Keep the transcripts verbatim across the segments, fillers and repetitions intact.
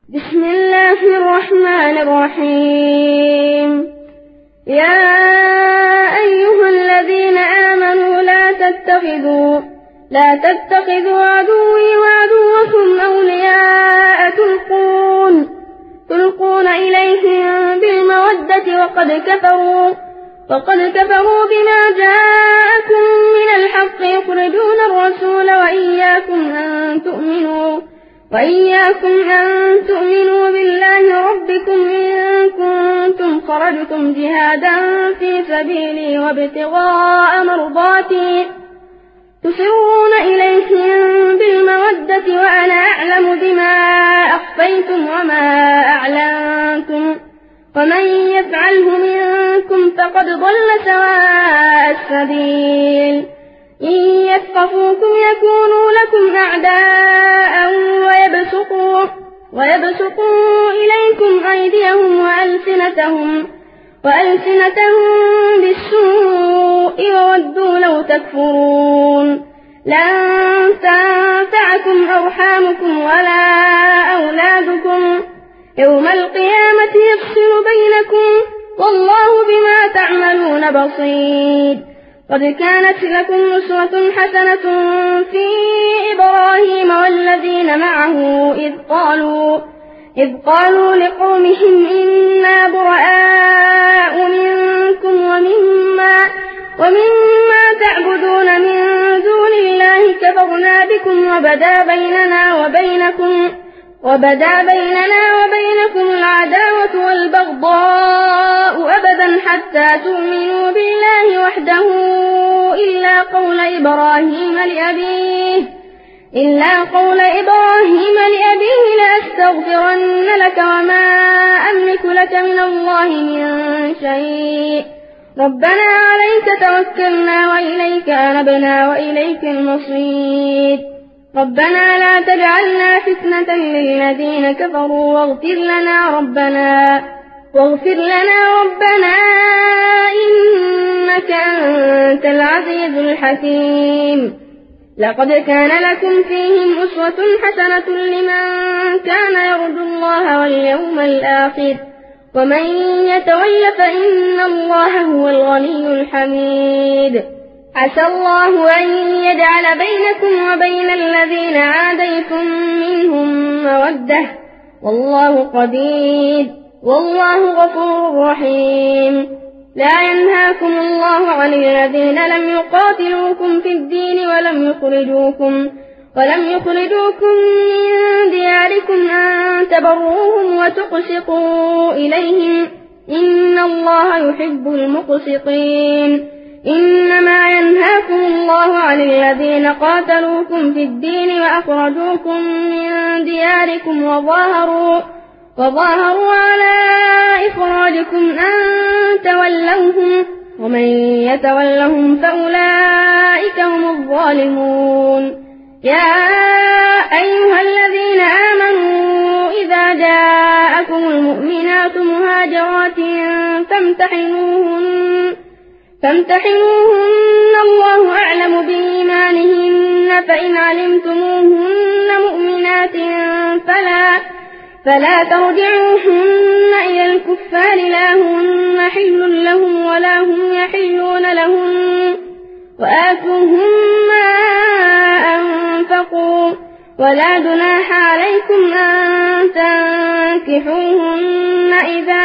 بسم الله الرحمن الرحيم. يا أيها الذين آمنوا لا تتخذوا لا تتخذوا عدوي وعدوكم أولياء تلقون تلقون إليهم بالمودة وقد كفروا وقد كفروا بما جاءكم من الحق يخرجون الرسول وإياكم أن تؤمنوا وإياكم أن تؤمنوا بالله ربكم إن كنتم خرجتم جهادا في سبيلي وابتغاء مرضاتي تسرون إليهم بالمودة وأنا أعلم بما أخفيتم وما أعلنتم ومن يفعله منكم فقد ضل سواء السبيل. إن يثقفوكم يكونوا لكم أعداء ويبسطوا, ويبسطوا إليكم أيديهم وألسنتهم, وألسنتهم بالسوء وودوا لو تكفرون. لن تنفعكم أرحامكم ولا أولادكم يوم القيامة يفصل بينكم والله بما تعملون بصير. قد كانت لكم أسوة حسنة في إبراهيم والذين معه إذ قالوا, إذ قالوا لقومهم إنا براء منكم ومما, ومما تعبدون من دون الله كفرنا بكم وبدا بيننا وبينكم وبدا بيننا وبينكم العداوة والبغضاء أبدا حتى تؤمنوا بالله وحده إلا قول إبراهيم لأبيه إلا قول إبراهيم لأبيه لأستغفرن لك وما أملك لك من الله من شيء ربنا عليك توكلنا وإليك أنبنا وإليك المصير. ربنا لا تجعلنا فتنة للذين كفروا واغفر لنا ربنا واغفر لنا ربنا إنك أنت العزيز الحكيم. لقد كان لكم فيهم أسوة حسنة لمن كان يرجو الله واليوم الآخر ومن يتول فإن الله هو الغني الحميد. عسى الله أن يجعل بينكم وبين الذين عاديتم منهم مودة والله قدير والله غفور رحيم. لا ينهاكم الله عن الذين لم يقاتلوكم في الدين ولم يخرجوكم ولم يخرجوكم من دياركم أن تبروهم وتقسطوا إليهم إن الله يحب المقسطين. إنما ينهاكم الله عن الذين قاتلوكم في الدين وأخرجوكم من دياركم وظاهروا, وظاهروا على إخراجكم أن تولوهم ومن يتولهم فأولئك هم الظالمون. يا أيها الذين آمنوا إذا جاءكم المؤمنات مهاجرات فامتحنوهن فامتحنوهن الله أعلم بإيمانهن فإن علمتموهن مؤمنات فلا, فلا ترجعوهن إلى الكفار لا هن حل لهم ولا هم يحلون لهم وآتوهم ما أنفقوا ولا جناح عليكم أن تنكحوهن إذا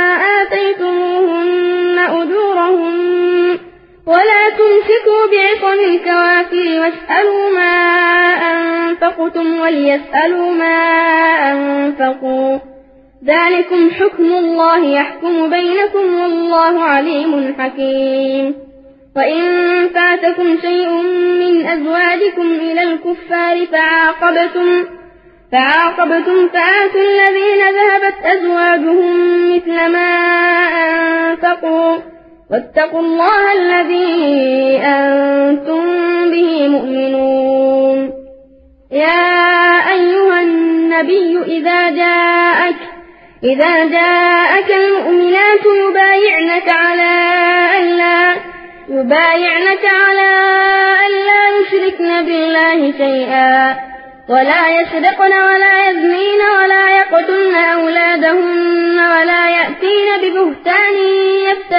آتيتموهن أجورهن ولا تمسكوا بعصم الكوافر واسألوا ما أنفقتم وليسألوا ما أنفقوا ذلكم حكم الله يحكم بينكم والله عليم حكيم. وإن فاتكم شيء من أزواجكم إلى الكفار فعاقبتم فعاقبتم فآتوا الذين ذهبت أزواجهم مثل ما أنفقوا واتقوا الله الذي أنتم به مؤمنون. يا أيها النبي إذا جاءك إذا جاءك المؤمنات يبايعنك على ألا يبايعنك على ألا يشركن بالله شيئا ولا يسرقن ولا يزنين ولا يقتلن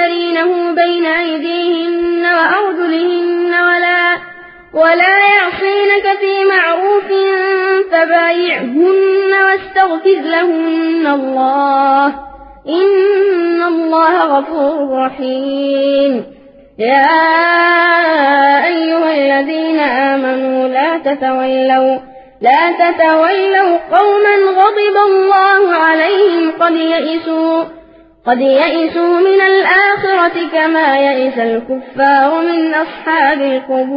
يشترينه بين أيديهن وأرجلهن ولا, ولا يعصينك في معروف فبايعهن واستغفر لهن الله إن الله غفور رحيم. يا أيها الذين آمنوا لا تتولوا لا تتولوا قوما غضب الله عليهم قد يئسوا قد يئسوا من الآخرة كما يئس الكفار من أصحاب القبور.